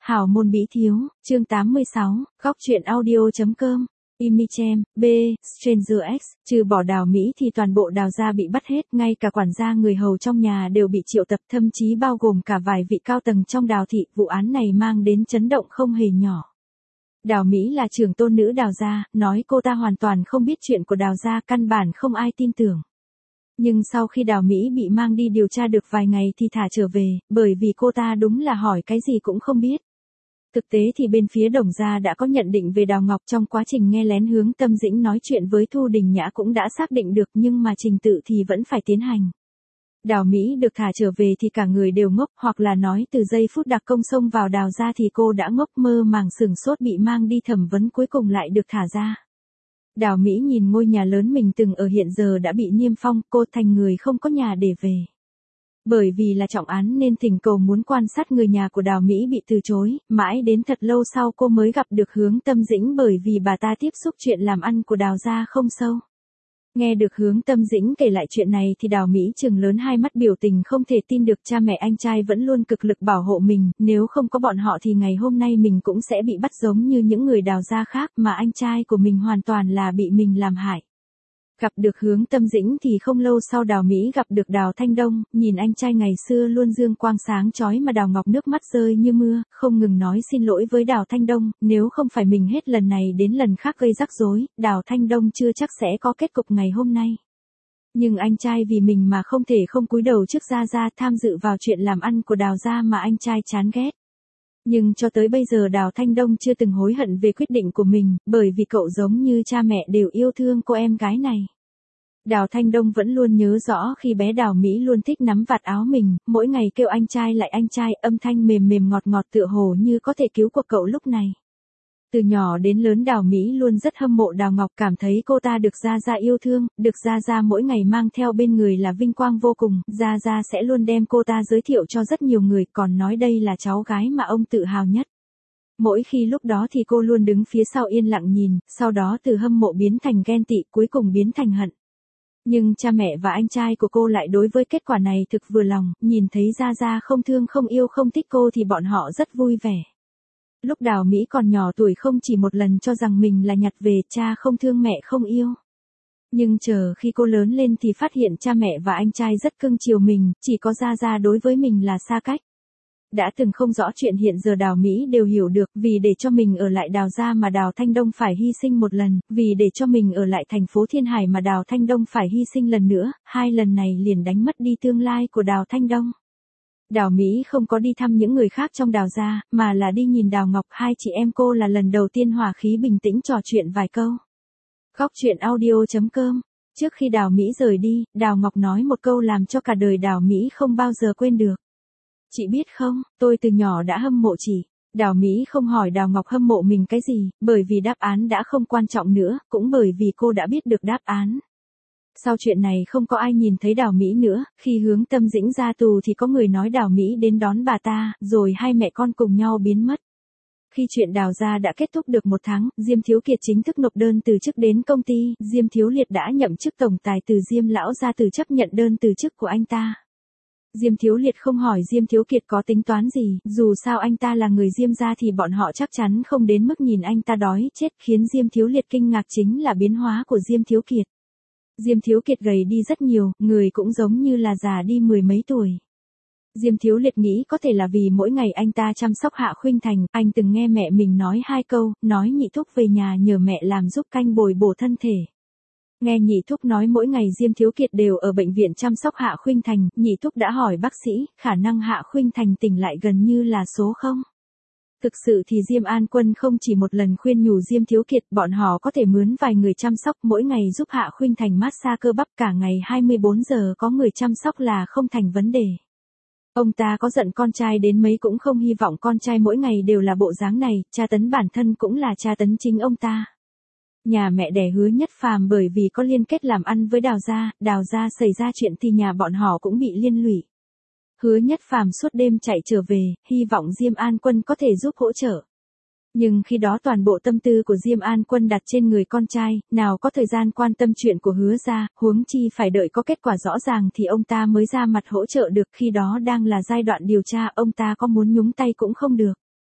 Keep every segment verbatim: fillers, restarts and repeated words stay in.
Hảo môn bí thiếu, chương tám mươi sáu, góc truyện audio.com, Imichem, B, Stranger X, trừ bỏ Đào Mỹ thì toàn bộ Đào gia bị bắt hết, ngay cả quản gia người hầu trong nhà đều bị triệu tập, thậm chí bao gồm cả vài vị cao tầng trong Đào thị, vụ án này mang đến chấn động không hề nhỏ. Đào Mỹ là trưởng tôn nữ Đào gia, nói cô ta hoàn toàn không biết chuyện của Đào gia, căn bản không ai tin tưởng. Nhưng sau khi Đào Mỹ bị mang đi điều tra được vài ngày thì thả trở về, bởi vì cô ta đúng là hỏi cái gì cũng không biết. Thực tế thì bên phía Đồng gia đã có nhận định về Đào Ngọc, trong quá trình nghe lén Hướng Tâm Dĩnh nói chuyện với Thu Đình Nhã cũng đã xác định được, nhưng mà trình tự thì vẫn phải tiến hành. Đào Mỹ được thả trở về thì cả người đều ngốc, hoặc là nói từ giây phút đặc công xông vào Đào gia thì cô đã ngốc, mơ màng sửng sốt bị mang đi thẩm vấn, cuối cùng lại được thả ra. Đào Mỹ nhìn ngôi nhà lớn mình từng ở hiện giờ đã bị niêm phong, cô thành người không có nhà để về. Bởi vì là trọng án nên thỉnh cầu muốn quan sát người nhà của Đào Mỹ bị từ chối, mãi đến thật lâu sau cô mới gặp được Hướng Tâm Dĩnh, bởi vì bà ta tiếp xúc chuyện làm ăn của Đào gia không sâu. Nghe được Hướng Tâm Dĩnh kể lại chuyện này thì Đào Mỹ trừng lớn hai mắt, biểu tình không thể tin được, cha mẹ anh trai vẫn luôn cực lực bảo hộ mình, nếu không có bọn họ thì ngày hôm nay mình cũng sẽ bị bắt giống như những người Đào gia khác, mà anh trai của mình hoàn toàn là bị mình làm hại. Gặp được Hướng Tâm Dĩnh thì không lâu sau Đào Mỹ gặp được Đào Thanh Đông, nhìn anh trai ngày xưa luôn dương quang sáng chói mà Đào Ngọc nước mắt rơi như mưa, không ngừng nói xin lỗi với Đào Thanh Đông, nếu không phải mình hết lần này đến lần khác gây rắc rối, Đào Thanh Đông chưa chắc sẽ có kết cục ngày hôm nay. Nhưng anh trai vì mình mà không thể không cúi đầu trước Gia Gia, tham dự vào chuyện làm ăn của Đào gia mà anh trai chán ghét. Nhưng cho tới bây giờ Đào Thanh Đông chưa từng hối hận về quyết định của mình, bởi vì cậu giống như cha mẹ đều yêu thương cô em gái này. Đào Thanh Đông vẫn luôn nhớ rõ khi bé Đào Mỹ luôn thích nắm vạt áo mình, mỗi ngày kêu anh trai lại anh trai, âm thanh mềm mềm ngọt ngọt tựa hồ như có thể cứu cuộc cậu lúc này. Từ nhỏ đến lớn Đào Mỹ luôn rất hâm mộ Đào Ngọc, cảm thấy cô ta được Gia Gia yêu thương, được Gia Gia mỗi ngày mang theo bên người là vinh quang vô cùng, Gia Gia sẽ luôn đem cô ta giới thiệu cho rất nhiều người, còn nói đây là cháu gái mà ông tự hào nhất. Mỗi khi lúc đó thì cô luôn đứng phía sau yên lặng nhìn, sau đó từ hâm mộ biến thành ghen tị, cuối cùng biến thành hận. Nhưng cha mẹ và anh trai của cô lại đối với kết quả này thực vừa lòng, nhìn thấy Gia Gia không thương không yêu không thích cô thì bọn họ rất vui vẻ. Lúc Đào Mỹ còn nhỏ tuổi không chỉ một lần cho rằng mình là nhặt về, cha không thương mẹ không yêu. Nhưng chờ khi cô lớn lên thì phát hiện cha mẹ và anh trai rất cưng chiều mình, chỉ có Gia Gia đối với mình là xa cách. Đã từng không rõ chuyện hiện giờ Đào Mỹ đều hiểu được, vì để cho mình ở lại Đào gia mà Đào Thanh Đông phải hy sinh một lần, vì để cho mình ở lại thành phố Thiên Hải mà Đào Thanh Đông phải hy sinh lần nữa, hai lần này liền đánh mất đi tương lai của Đào Thanh Đông. Đào Mỹ không có đi thăm những người khác trong Đào gia, mà là đi nhìn Đào Ngọc, hai chị em cô là lần đầu tiên hòa khí bình tĩnh trò chuyện vài câu. Góc truyện audio.com. Trước khi Đào Mỹ rời đi, Đào Ngọc nói một câu làm cho cả đời Đào Mỹ không bao giờ quên được. Chị biết không, tôi từ nhỏ đã hâm mộ chị. Đào Mỹ không hỏi Đào Ngọc hâm mộ mình cái gì, bởi vì đáp án đã không quan trọng nữa, cũng bởi vì cô đã biết được đáp án. Sau chuyện này không có ai nhìn thấy Đào Mỹ nữa, khi Hướng Tâm Dĩnh ra tù thì có người nói Đào Mỹ đến đón bà ta, rồi hai mẹ con cùng nhau biến mất. Khi chuyện Đào gia đã kết thúc được một tháng, Diêm Thiếu Kiệt chính thức nộp đơn từ chức đến công ty, Diêm Thiếu Liệt đã nhậm chức tổng tài từ Diêm lão gia từ chấp nhận đơn từ chức của anh ta. Diêm Thiếu Liệt không hỏi Diêm Thiếu Kiệt có tính toán gì, dù sao anh ta là người Diêm gia thì bọn họ chắc chắn không đến mức nhìn anh ta đói chết, khiến Diêm Thiếu Liệt kinh ngạc chính là biến hóa của Diêm Thiếu Kiệt. Diêm Thiếu Kiệt gầy đi rất nhiều, người cũng giống như là già đi mười mấy tuổi. Diêm Thiếu Liệt nghĩ có thể là vì mỗi ngày anh ta chăm sóc Hạ Khuynh Thành, anh từng nghe mẹ mình nói hai câu, nói nhị thúc về nhà nhờ mẹ làm giúp canh bồi bổ thân thể. Nghe nhị thúc nói mỗi ngày Diêm Thiếu Kiệt đều ở bệnh viện chăm sóc Hạ Khuynh Thành, nhị thúc đã hỏi bác sĩ, khả năng Hạ Khuynh Thành tỉnh lại gần như là số không. Thực sự thì Diêm An Quân không chỉ một lần khuyên nhủ Diêm Thiếu Kiệt, bọn họ có thể mướn vài người chăm sóc, mỗi ngày giúp Hạ Khuynh Thành massage cơ bắp, cả ngày hai mươi bốn giờ có người chăm sóc là không thành vấn đề. Ông ta có giận con trai đến mấy cũng không hy vọng con trai mỗi ngày đều là bộ dáng này, tra tấn bản thân cũng là tra tấn chính ông ta. Nhà mẹ đẻ Hứa Nhất Phàm bởi vì có liên kết làm ăn với Đào gia, Đào gia xảy ra chuyện thì nhà bọn họ cũng bị liên lụy. Hứa Nhất Phàm suốt đêm chạy trở về, hy vọng Diêm An Quân có thể giúp hỗ trợ. Nhưng khi đó toàn bộ tâm tư của Diêm An Quân đặt trên người con trai, nào có thời gian quan tâm chuyện của Hứa gia, huống chi phải đợi có kết quả rõ ràng thì ông ta mới ra mặt hỗ trợ được, khi đó đang là giai đoạn điều tra, ông ta có muốn nhúng tay cũng không được.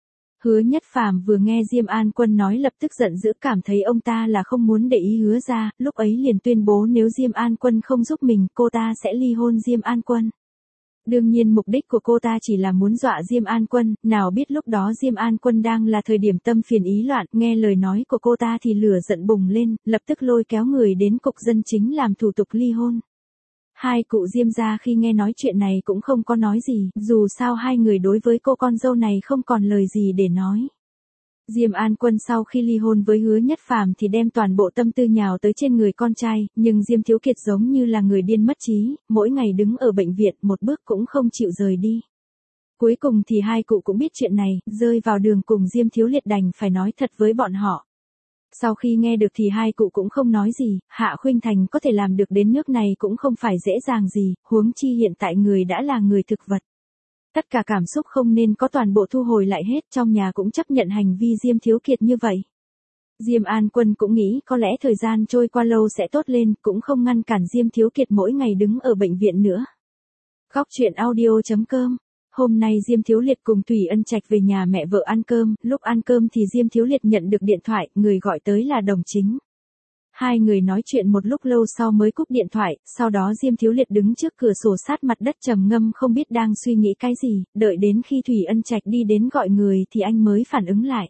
Hứa Nhất Phàm vừa nghe Diêm An Quân nói lập tức giận dữ, cảm thấy ông ta là không muốn để ý Hứa ra, lúc ấy liền tuyên bố nếu Diêm An Quân không giúp mình, cô ta sẽ ly hôn Diêm An Quân. Đương nhiên mục đích của cô ta chỉ là muốn dọa Diêm An Quân, nào biết lúc đó Diêm An Quân đang là thời điểm tâm phiền ý loạn, nghe lời nói của cô ta thì lửa giận bùng lên, lập tức lôi kéo người đến cục dân chính làm thủ tục ly hôn. Hai cụ Diêm gia khi nghe nói chuyện này cũng không có nói gì, dù sao hai người đối với cô con dâu này không còn lời gì để nói. Diêm An Quân sau khi ly hôn với Hứa Nhất Phàm thì đem toàn bộ tâm tư nhào tới trên người con trai, nhưng Diêm Thiếu Kiệt giống như là người điên mất trí, mỗi ngày đứng ở bệnh viện một bước cũng không chịu rời đi. Cuối cùng thì hai cụ cũng biết chuyện này, rơi vào đường cùng Diêm Thiếu Liệt đành phải nói thật với bọn họ. Sau khi nghe được thì hai cụ cũng không nói gì, Hạ Khuynh Thành có thể làm được đến nước này cũng không phải dễ dàng gì, huống chi hiện tại người đã là người thực vật. Tất cả cảm xúc không nên có toàn bộ thu hồi lại hết, trong nhà cũng chấp nhận hành vi Diêm Thiếu Kiệt như vậy. Diêm An Quân cũng nghĩ có lẽ thời gian trôi qua lâu sẽ tốt lên, cũng không ngăn cản Diêm Thiếu Kiệt mỗi ngày đứng ở bệnh viện nữa. Góc truyện audio chấm com. Hôm nay Diêm Thiếu Liệt cùng Thủy Ân Trạch về nhà mẹ vợ ăn cơm, lúc ăn cơm thì Diêm Thiếu Liệt nhận được điện thoại, người gọi tới là Đồng Chính. Hai người nói chuyện một lúc lâu sau mới cúp điện thoại, sau đó Diêm Thiếu Liệt đứng trước cửa sổ sát mặt đất trầm ngâm không biết đang suy nghĩ cái gì, đợi đến khi Thủy Ân Trạch đi đến gọi người thì anh mới phản ứng lại.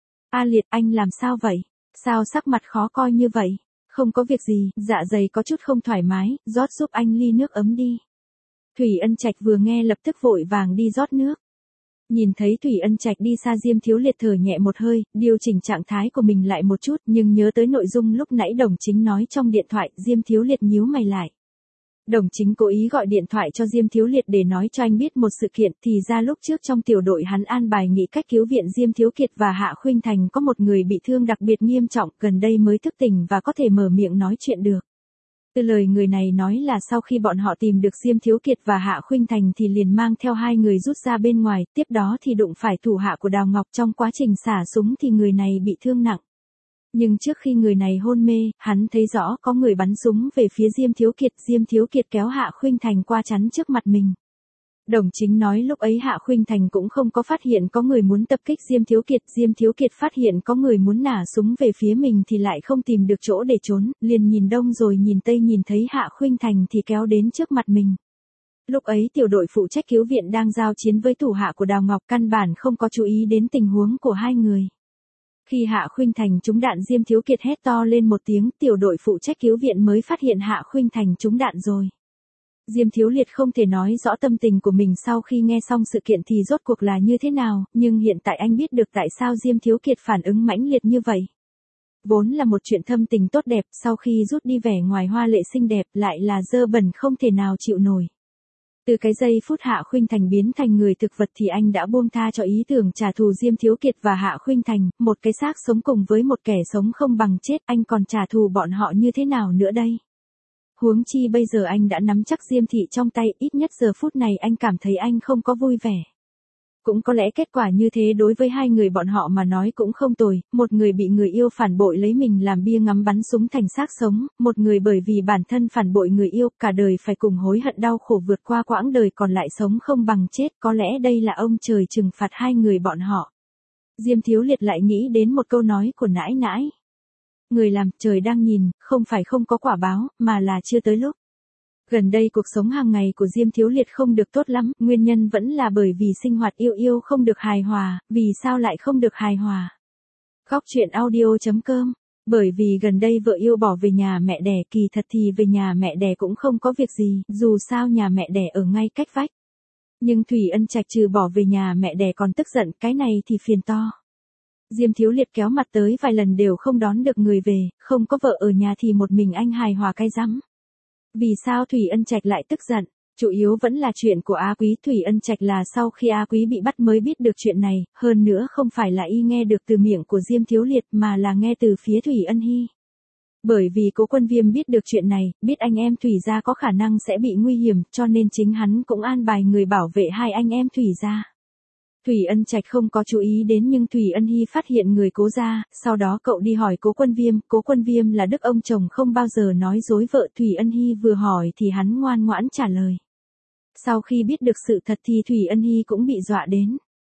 A Liệt, anh làm sao vậy? Sao sắc mặt khó coi như vậy? Không có việc gì, dạ dày có chút không thoải mái, rót giúp anh ly nước ấm đi. Thủy Ân Trạch vừa nghe lập tức vội vàng đi rót nước. Nhìn thấy Thủy Ân Trạch đi xa, Diêm Thiếu Liệt thở nhẹ một hơi, điều chỉnh trạng thái của mình lại một chút, nhưng nhớ tới nội dung lúc nãy Đồng Chính nói trong điện thoại, Diêm Thiếu Liệt nhíu mày lại. Đồng Chính cố ý gọi điện thoại cho Diêm Thiếu Liệt để nói cho anh biết một sự kiện, thì ra lúc trước trong tiểu đội hắn an bài nghĩ cách cứu viện Diêm Thiếu Kiệt và Hạ Khuynh Thành có một người bị thương đặc biệt nghiêm trọng, gần đây mới thức tỉnh và có thể mở miệng nói chuyện được. Từ lời người này nói là sau khi bọn họ tìm được Diêm Thiếu Kiệt và Hạ Khuynh Thành thì liền mang theo hai người rút ra bên ngoài, tiếp đó thì đụng phải thủ hạ của Đào Ngọc, trong quá trình xả súng thì người này bị thương nặng. Nhưng trước khi người này hôn mê, hắn thấy rõ có người bắn súng về phía Diêm Thiếu Kiệt, Diêm Thiếu Kiệt kéo Hạ Khuynh Thành qua chắn trước mặt mình. Đồng Chính nói lúc ấy Hạ Khuynh Thành cũng không có phát hiện có người muốn tập kích Diêm Thiếu Kiệt, Diêm Thiếu Kiệt phát hiện có người muốn nả súng về phía mình thì lại không tìm được chỗ để trốn, liền nhìn đông rồi nhìn tây, nhìn thấy Hạ Khuynh Thành thì kéo đến trước mặt mình. Lúc ấy tiểu đội phụ trách cứu viện đang giao chiến với thủ hạ của Đào Ngọc, căn bản không có chú ý đến tình huống của hai người. Khi Hạ Khuynh Thành trúng đạn, Diêm Thiếu Kiệt hét to lên một tiếng, tiểu đội phụ trách cứu viện mới phát hiện Hạ Khuynh Thành trúng đạn rồi. Diêm Thiếu Liệt không thể nói rõ tâm tình của mình sau khi nghe xong sự kiện thì rốt cuộc là như thế nào, nhưng hiện tại anh biết được tại sao Diêm Thiếu Kiệt phản ứng mãnh liệt như vậy. Vốn là một chuyện thâm tình tốt đẹp, sau khi rút đi vẻ ngoài hoa lệ xinh đẹp lại là dơ bẩn không thể nào chịu nổi. Từ cái giây phút Hạ Khuynh Thành biến thành người thực vật thì anh đã buông tha cho ý tưởng trả thù Diêm Thiếu Kiệt và Hạ Khuynh Thành, một cái xác sống cùng với một kẻ sống không bằng chết, anh còn trả thù bọn họ như thế nào nữa đây? Huống chi bây giờ anh đã nắm chắc Diêm Thị trong tay, ít nhất giờ phút này anh cảm thấy anh không có vui vẻ. Cũng có lẽ kết quả như thế đối với hai người bọn họ mà nói cũng không tồi, một người bị người yêu phản bội lấy mình làm bia ngắm bắn súng thành xác sống, một người bởi vì bản thân phản bội người yêu, cả đời phải cùng hối hận đau khổ vượt qua quãng đời còn lại sống không bằng chết, có lẽ đây là ông trời trừng phạt hai người bọn họ. Diêm Thiếu Liệt lại nghĩ đến một câu nói của nãi nãi. Người làm, trời đang nhìn, không phải không có quả báo, mà là chưa tới lúc. Gần đây cuộc sống hàng ngày của Diêm Thiếu Liệt không được tốt lắm, nguyên nhân vẫn là bởi vì sinh hoạt yêu yêu không được hài hòa, vì sao lại không được hài hòa? Góc truyện audio chấm com. Bởi vì gần đây vợ yêu bỏ về nhà mẹ đẻ, kỳ thật thì về nhà mẹ đẻ cũng không có việc gì, dù sao nhà mẹ đẻ ở ngay cách vách. Nhưng Thủy Ân Trạch trừ bỏ về nhà mẹ đẻ còn tức giận, cái này thì phiền to. Diêm Thiếu Liệt kéo mặt tới vài lần đều không đón được người về, không có vợ ở nhà thì một mình anh hài hòa cái rắm. Vì sao Thủy Ân Trạch lại tức giận? Chủ yếu vẫn là chuyện của A Quý. Thủy Ân Trạch là sau khi A Quý bị bắt mới biết được chuyện này, hơn nữa không phải là y nghe được từ miệng của Diêm Thiếu Liệt mà là nghe từ phía Thủy Ân Hy. Bởi vì Cố Quân Viêm biết được chuyện này, biết anh em Thủy gia có khả năng sẽ bị nguy hiểm, cho nên chính hắn cũng an bài người bảo vệ hai anh em Thủy gia. Thủy Ân Trạch không có chú ý đến nhưng Thủy Ân Hy phát hiện người Cố gia, sau đó cậu đi hỏi Cố Quân Viêm, Cố Quân Viêm là đức ông chồng không bao giờ nói dối vợ. Thủy Ân Hy vừa hỏi thì hắn ngoan ngoãn trả lời. Sau khi biết được sự thật thì Thủy Ân Hy cũng bị dọa đến.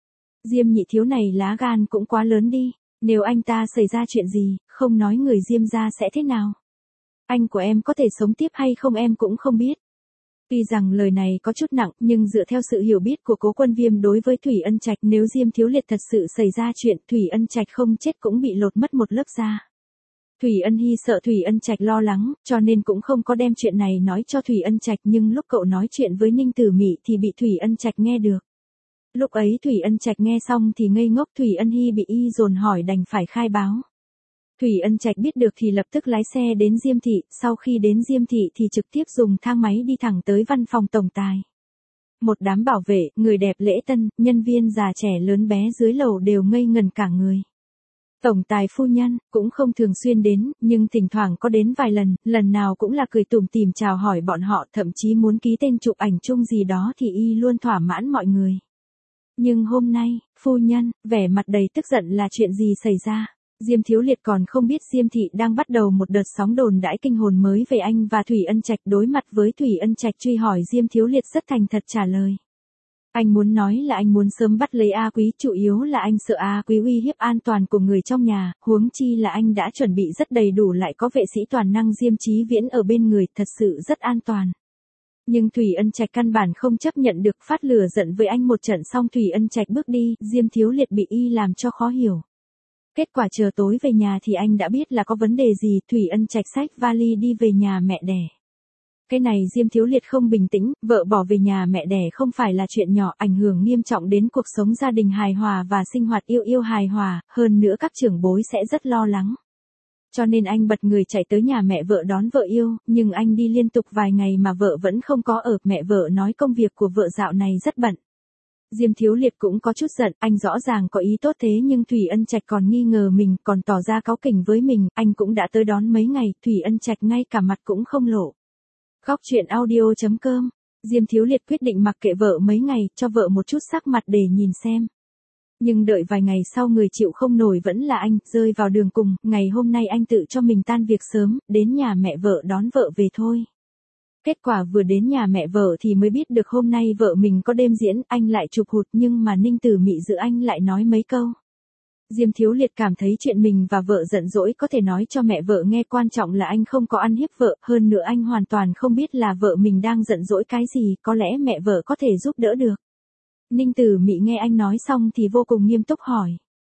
Diêm Nhị Thiếu này lá gan cũng quá lớn đi, nếu anh ta xảy ra chuyện gì, không nói người Diêm gia sẽ thế nào. Anh của em có thể sống tiếp hay không em cũng không biết. Tuy rằng lời này có chút nặng, nhưng dựa theo sự hiểu biết của Cố Quân Viêm đối với Thủy Ân Trạch, nếu Diêm Thiếu Liệt thật sự xảy ra chuyện, Thủy Ân Trạch không chết cũng bị lột mất một lớp da. Thủy Ân Hy sợ Thủy Ân Trạch lo lắng, cho nên cũng không có đem chuyện này nói cho Thủy Ân Trạch, nhưng lúc cậu nói chuyện với Ninh Tử Mị thì bị Thủy Ân Trạch nghe được. Lúc ấy Thủy Ân Trạch nghe xong thì ngây ngốc, Thủy Ân Hy bị y dồn hỏi đành phải khai báo. Thủy Ân Trạch biết được thì lập tức lái xe đến Diêm Thị, sau khi đến Diêm Thị thì trực tiếp dùng thang máy đi thẳng tới văn phòng tổng tài. Một đám bảo vệ, người đẹp lễ tân, nhân viên già trẻ lớn bé dưới lầu đều ngây ngần cả người. Tổng tài phu nhân, cũng không thường xuyên đến, nhưng thỉnh thoảng có đến vài lần, lần nào cũng là cười tủm tỉm chào hỏi bọn họ, thậm chí muốn ký tên chụp ảnh chung gì đó thì y luôn thỏa mãn mọi người. Nhưng hôm nay, phu nhân, vẻ mặt đầy tức giận là chuyện gì xảy ra? Diêm Thiếu Liệt còn không biết Diêm Thị đang bắt đầu một đợt sóng đồn đãi kinh hồn mới về anh và Thủy Ân Trạch. Đối mặt với Thủy Ân Trạch truy hỏi, Diêm Thiếu Liệt rất thành thật trả lời. Anh muốn nói là anh muốn sớm bắt lấy A Quý, chủ yếu là anh sợ A Quý uy hiếp an toàn của người trong nhà, huống chi là anh đã chuẩn bị rất đầy đủ, lại có vệ sĩ toàn năng Diêm Chí Viễn ở bên người, thật sự rất an toàn. Nhưng Thủy Ân Trạch căn bản không chấp nhận được, phát lửa giận với anh một trận xong Thủy Ân Trạch bước đi, Diêm Thiếu Liệt bị y làm cho khó hiểu. Kết quả chờ tối về nhà thì anh đã biết là có vấn đề gì. Thủy Ân Trạch xách vali đi về nhà mẹ đẻ. Cái này Diêm Thiếu Liệt không bình tĩnh, vợ bỏ về nhà mẹ đẻ không phải là chuyện nhỏ, ảnh hưởng nghiêm trọng đến cuộc sống gia đình hài hòa và sinh hoạt yêu yêu hài hòa, hơn nữa các trưởng bối sẽ rất lo lắng. Cho nên anh bật người chạy tới nhà mẹ vợ đón vợ yêu, nhưng anh đi liên tục vài ngày mà vợ vẫn không có ở, mẹ vợ nói công việc của vợ dạo này rất bận. Diêm Thiếu Liệt cũng có chút giận, anh rõ ràng có ý tốt thế nhưng Thủy Ân Trạch còn nghi ngờ mình, còn tỏ ra cáu kỉnh với mình, anh cũng đã tới đón mấy ngày, Thủy Ân Trạch ngay cả mặt cũng không lộ. Góc truyện audio chấm com, Diêm Thiếu Liệt quyết định mặc kệ vợ mấy ngày, cho vợ một chút sắc mặt để nhìn xem. Nhưng đợi vài ngày sau người chịu không nổi vẫn là anh, rơi vào đường cùng, ngày hôm nay anh tự cho mình tan việc sớm, đến nhà mẹ vợ đón vợ về thôi. Kết quả vừa đến nhà mẹ vợ thì mới biết được hôm nay vợ mình có đêm diễn, anh lại chụp hụt, nhưng mà Ninh Tử Mị giữ anh lại nói mấy câu. Diêm Thiếu Liệt cảm thấy chuyện mình và vợ giận dỗi có thể nói cho mẹ vợ nghe, quan trọng là anh không có ăn hiếp vợ, hơn nữa anh hoàn toàn không biết là vợ mình đang giận dỗi cái gì, có lẽ mẹ vợ có thể giúp đỡ được. Ninh Tử Mị nghe anh nói xong thì vô cùng nghiêm túc hỏi.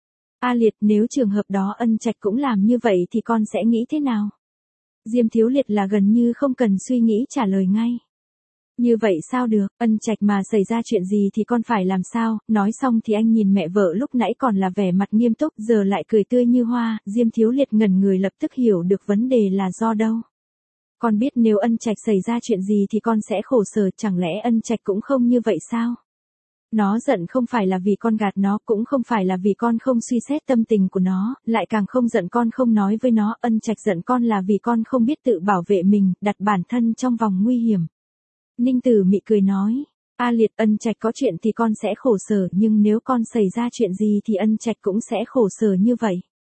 A Liệt, nếu trường hợp đó Ân Trạch cũng làm như vậy thì con sẽ nghĩ thế nào? Diêm Thiếu Liệt là gần như không cần suy nghĩ trả lời ngay. Như vậy sao được, Ân Trạch mà xảy ra chuyện gì thì con phải làm sao? Nói xong thì anh nhìn mẹ vợ lúc nãy còn là vẻ mặt nghiêm túc, giờ lại cười tươi như hoa. Diêm Thiếu Liệt ngẩn người, lập tức hiểu được vấn đề là do đâu. Con biết nếu Ân Trạch xảy ra chuyện gì thì con sẽ khổ sở, chẳng lẽ Ân Trạch cũng không như vậy sao? Nó giận không phải là vì con gạt nó, cũng không phải là vì con không suy xét tâm tình của nó, lại càng không giận con không nói với nó. Ân Trạch giận con là vì con không biết tự bảo vệ mình, đặt bản thân trong vòng nguy hiểm. Ninh Tử Mị cười nói, A Liệt, Ân Trạch có chuyện thì con sẽ khổ sở, nhưng nếu con xảy ra chuyện gì thì Ân Trạch cũng sẽ khổ sở như vậy.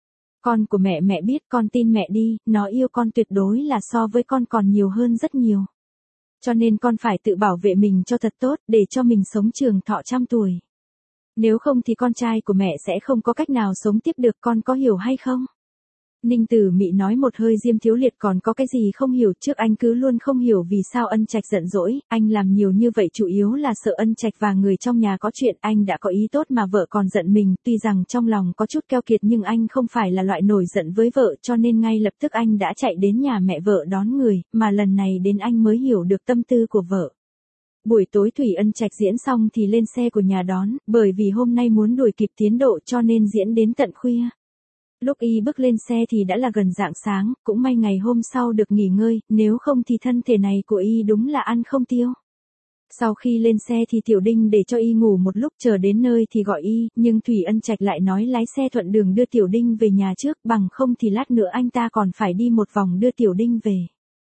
Con của mẹ mẹ biết, con tin mẹ đi, nó yêu con tuyệt đối là so với con còn nhiều hơn rất nhiều. Cho nên con phải tự bảo vệ mình cho thật tốt, để cho mình sống trường thọ trăm tuổi. Nếu không thì con trai của mẹ sẽ không có cách nào sống tiếp được, con có hiểu hay không? Ninh Tử Mị nói một hơi. Diêm Thiếu Liệt còn có cái gì không hiểu, trước anh cứ luôn không hiểu vì sao Ân Trạch giận dỗi, anh làm nhiều như vậy chủ yếu là sợ Ân Trạch và người trong nhà có chuyện, anh đã có ý tốt mà vợ còn giận mình, tuy rằng trong lòng có chút keo kiệt nhưng anh không phải là loại nổi giận với vợ, cho nên ngay lập tức anh đã chạy đến nhà mẹ vợ đón người, mà lần này đến anh mới hiểu được tâm tư của vợ. Buổi tối Thủy Ân Trạch diễn xong thì lên xe của nhà đón, bởi vì hôm nay muốn đuổi kịp tiến độ cho nên diễn đến tận khuya. Lúc y bước lên xe thì đã là gần rạng sáng, cũng may ngày hôm sau được nghỉ ngơi, nếu không thì thân thể này của y đúng là ăn không tiêu. Sau khi lên xe thì Tiểu Đinh để cho y ngủ một lúc, chờ đến nơi thì gọi y, nhưng Thủy Ân Trạch lại nói lái xe thuận đường đưa Tiểu Đinh về nhà trước, bằng không thì lát nữa anh ta còn phải đi một vòng đưa Tiểu Đinh về.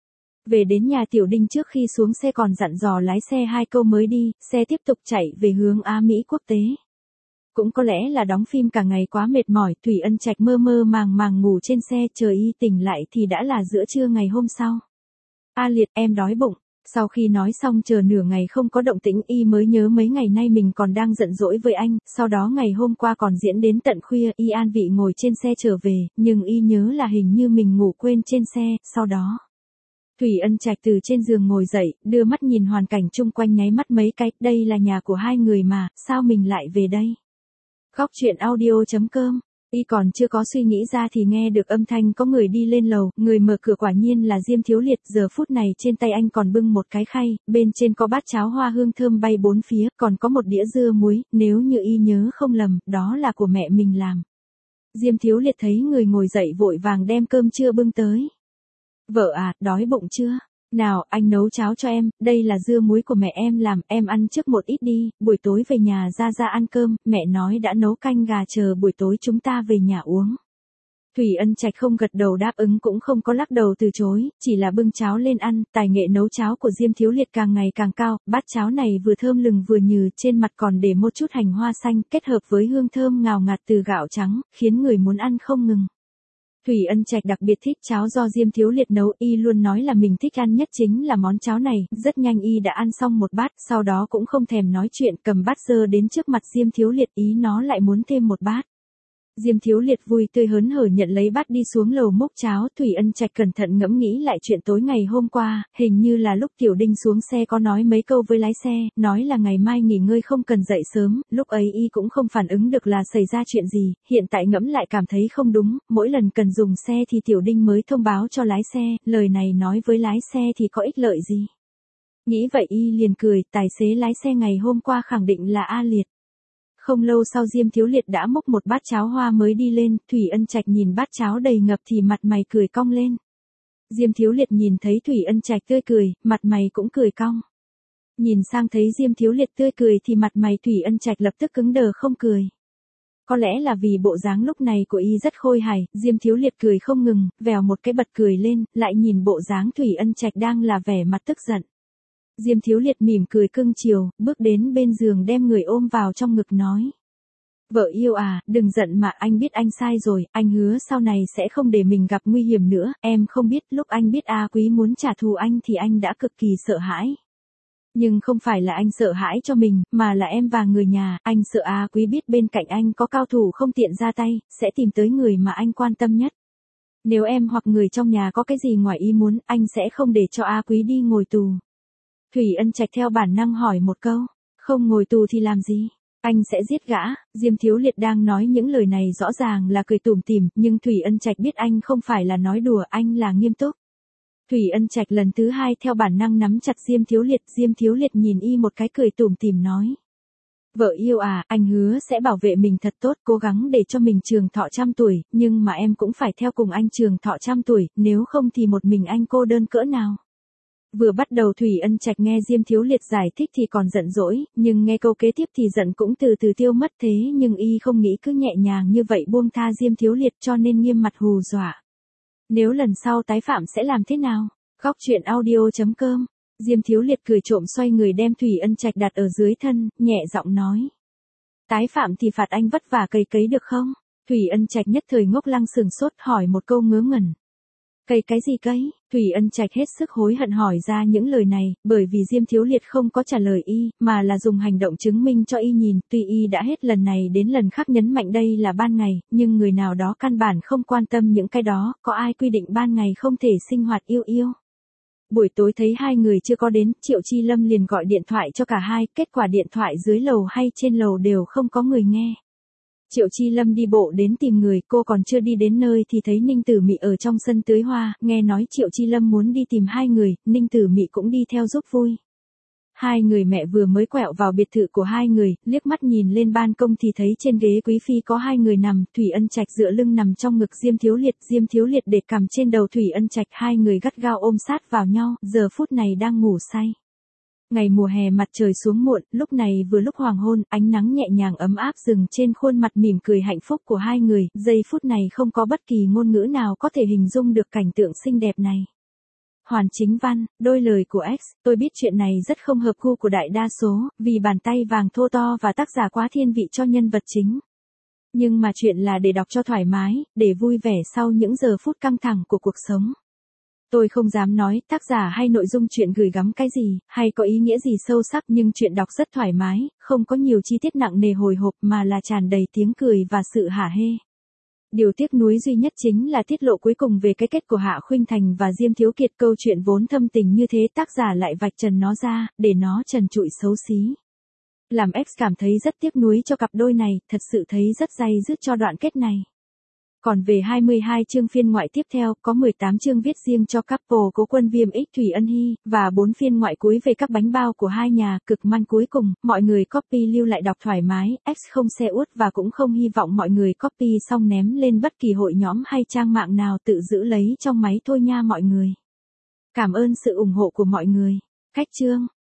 Về đến nhà Tiểu Đinh trước khi xuống xe còn dặn dò lái xe hai câu mới đi, xe tiếp tục chạy về hướng Á Mỹ quốc tế. Cũng có lẽ là đóng phim cả ngày quá mệt mỏi, Thủy Ân Trạch mơ mơ màng màng ngủ trên xe, chờ y tỉnh lại thì đã là giữa trưa ngày hôm sau. A Liệt, em đói bụng. Sau khi nói xong chờ nửa ngày không có động tĩnh y mới nhớ mấy ngày nay mình còn đang giận dỗi với anh, sau đó ngày hôm qua còn diễn đến tận khuya y an vị ngồi trên xe trở về, nhưng y nhớ là hình như mình ngủ quên trên xe, sau đó. Thủy Ân Trạch từ trên giường ngồi dậy, đưa mắt nhìn hoàn cảnh chung quanh nháy mắt mấy cái, đây là nhà của hai người mà, sao mình lại về đây? Góc chuyện audio chấm com. Y còn chưa có suy nghĩ ra thì nghe được âm thanh có người đi lên lầu, người mở cửa quả nhiên là Diêm Thiếu Liệt, giờ phút này trên tay anh còn bưng một cái khay, bên trên có bát cháo hoa hương thơm bay bốn phía, còn có một đĩa dưa muối, nếu như y nhớ không lầm, đó là của mẹ mình làm. Diêm Thiếu Liệt thấy người ngồi dậy vội vàng đem cơm trưa bưng tới. Vợ à, đói bụng chưa? Nào, anh nấu cháo cho em, đây là dưa muối của mẹ em làm, em ăn trước một ít đi, buổi tối về nhà ra ra ăn cơm, mẹ nói đã nấu canh gà chờ buổi tối chúng ta về nhà uống. Thủy Ân Trạch không gật đầu đáp ứng cũng không có lắc đầu từ chối, chỉ là bưng cháo lên ăn, tài nghệ nấu cháo của Diêm Thiếu Liệt càng ngày càng cao, bát cháo này vừa thơm lừng vừa nhừ, trên mặt còn để một chút hành hoa xanh, kết hợp với hương thơm ngào ngạt từ gạo trắng, khiến người muốn ăn không ngừng. Thủy Ân Trạch đặc biệt thích cháo do Diêm Thiếu Liệt nấu, y luôn nói là mình thích ăn nhất chính là món cháo này, rất nhanh y đã ăn xong một bát, sau đó cũng không thèm nói chuyện, cầm bát dơ đến trước mặt Diêm Thiếu Liệt, ý nó lại muốn thêm một bát. Diêm Thiếu Liệt vui tươi hớn hở nhận lấy bát đi xuống lầu múc cháo, Thủy Ân Trạch cẩn thận ngẫm nghĩ lại chuyện tối ngày hôm qua, hình như là lúc Tiểu Đinh xuống xe có nói mấy câu với lái xe, nói là ngày mai nghỉ ngơi không cần dậy sớm, lúc ấy y cũng không phản ứng được là xảy ra chuyện gì, hiện tại ngẫm lại cảm thấy không đúng, mỗi lần cần dùng xe thì Tiểu Đinh mới thông báo cho lái xe, lời này nói với lái xe thì có ích lợi gì. Nghĩ vậy y liền cười, tài xế lái xe ngày hôm qua khẳng định là A Liệt. Không lâu sau Diêm Thiếu Liệt đã múc một bát cháo hoa mới đi lên, Thủy Ân Trạch nhìn bát cháo đầy ngập thì mặt mày cười cong lên. Diêm Thiếu Liệt nhìn thấy Thủy Ân Trạch tươi cười, mặt mày cũng cười cong. Nhìn sang thấy Diêm Thiếu Liệt tươi cười thì mặt mày Thủy Ân Trạch lập tức cứng đờ không cười. Có lẽ là vì bộ dáng lúc này của y rất khôi hài, Diêm Thiếu Liệt cười không ngừng, vèo một cái bật cười lên, lại nhìn bộ dáng Thủy Ân Trạch đang là vẻ mặt tức giận. Diêm Thiếu Liệt mỉm cười cưng chiều, bước đến bên giường đem người ôm vào trong ngực nói. Vợ yêu à, đừng giận mà, anh biết anh sai rồi, anh hứa sau này sẽ không để mình gặp nguy hiểm nữa, em không biết lúc anh biết A Quý muốn trả thù anh thì anh đã cực kỳ sợ hãi. Nhưng không phải là anh sợ hãi cho mình, mà là em và người nhà, anh sợ A Quý biết bên cạnh anh có cao thủ không tiện ra tay, sẽ tìm tới người mà anh quan tâm nhất. Nếu em hoặc người trong nhà có cái gì ngoài ý muốn, anh sẽ không để cho A Quý đi ngồi tù. Thủy Ân Trạch theo bản năng hỏi một câu, không ngồi tù thì làm gì? Anh sẽ giết gã. Diêm Thiếu Liệt đang nói những lời này rõ ràng là cười tủm tỉm, nhưng Thủy Ân Trạch biết anh không phải là nói đùa, anh là nghiêm túc. Thủy Ân Trạch lần thứ hai theo bản năng nắm chặt Diêm Thiếu Liệt, Diêm Thiếu Liệt nhìn y một cái cười tủm tỉm nói. Vợ yêu à, anh hứa sẽ bảo vệ mình thật tốt, cố gắng để cho mình trường thọ trăm tuổi, nhưng mà em cũng phải theo cùng anh trường thọ trăm tuổi, nếu không thì một mình anh cô đơn cỡ nào. Vừa bắt đầu Thủy Ân Trạch nghe Diêm Thiếu Liệt giải thích thì còn giận dỗi, nhưng nghe câu kế tiếp thì giận cũng từ từ tiêu mất, thế nhưng y không nghĩ cứ nhẹ nhàng như vậy buông tha Diêm Thiếu Liệt cho nên nghiêm mặt hù dọa. Nếu lần sau tái phạm sẽ làm thế nào? Góc chuyện audio chấm com. Diêm Thiếu Liệt cười trộm xoay người đem Thủy Ân Trạch đặt ở dưới thân, nhẹ giọng nói. Tái phạm thì phạt anh vất vả cày cấy được không? Thủy Ân Trạch nhất thời ngốc lăng sừng sốt hỏi một câu ngớ ngẩn. Cày cái gì cấy? Thủy Ân Trạch hết sức hối hận hỏi ra những lời này, bởi vì Diêm Thiếu Liệt không có trả lời y, mà là dùng hành động chứng minh cho y nhìn, tuy y đã hết lần này đến lần khác nhấn mạnh đây là ban ngày, nhưng người nào đó căn bản không quan tâm những cái đó, có ai quy định ban ngày không thể sinh hoạt yêu yêu. Buổi tối thấy hai người chưa có đến, Triệu Chi Lâm liền gọi điện thoại cho cả hai, kết quả điện thoại dưới lầu hay trên lầu đều không có người nghe. Triệu Chi Lâm đi bộ đến tìm người, cô còn chưa đi đến nơi thì thấy Ninh Tử Mị ở trong sân tưới hoa, nghe nói Triệu Chi Lâm muốn đi tìm hai người, Ninh Tử Mị cũng đi theo giúp vui. Hai người mẹ vừa mới quẹo vào biệt thự của hai người, liếc mắt nhìn lên ban công thì thấy trên ghế quý phi có hai người nằm, Thủy Ân Trạch dựa lưng nằm trong ngực Diêm Thiếu Liệt, Diêm Thiếu Liệt để cằm trên đầu Thủy Ân Trạch, hai người gắt gao ôm sát vào nhau, giờ phút này đang ngủ say. Ngày mùa hè mặt trời xuống muộn, lúc này vừa lúc hoàng hôn, ánh nắng nhẹ nhàng ấm áp dừng trên khuôn mặt mỉm cười hạnh phúc của hai người, giây phút này không có bất kỳ ngôn ngữ nào có thể hình dung được cảnh tượng xinh đẹp này. Hoàn Chính Văn, đôi lời của X, tôi biết chuyện này rất không hợp gu của đại đa số, vì bàn tay vàng thô to và tác giả quá thiên vị cho nhân vật chính. Nhưng mà chuyện là để đọc cho thoải mái, để vui vẻ sau những giờ phút căng thẳng của cuộc sống. Tôi không dám nói tác giả hay nội dung chuyện gửi gắm cái gì, hay có ý nghĩa gì sâu sắc, nhưng chuyện đọc rất thoải mái, không có nhiều chi tiết nặng nề hồi hộp mà là tràn đầy tiếng cười và sự hả hê. Điều tiếc nuối duy nhất chính là tiết lộ cuối cùng về cái kết của Hạ Khuynh Thành và Diêm Thiếu Kiệt. Câu chuyện vốn thâm tình như thế tác giả lại vạch trần nó ra, để nó trần trụi xấu xí. Làm X cảm thấy rất tiếc nuối cho cặp đôi này, thật sự thấy rất day dứt cho đoạn kết này. Còn về hai mươi hai chương phiên ngoại tiếp theo, có mười tám chương viết riêng cho couple Cố Quân Viêm X Thủy Ân Hy, và bốn phiên ngoại cuối về các bánh bao của hai nhà, cực manh cuối cùng, mọi người copy lưu lại đọc thoải mái, X không xe uất và cũng không hy vọng mọi người copy xong ném lên bất kỳ hội nhóm hay trang mạng nào, tự giữ lấy trong máy thôi nha mọi người. Cảm ơn sự ủng hộ của mọi người. Cách chương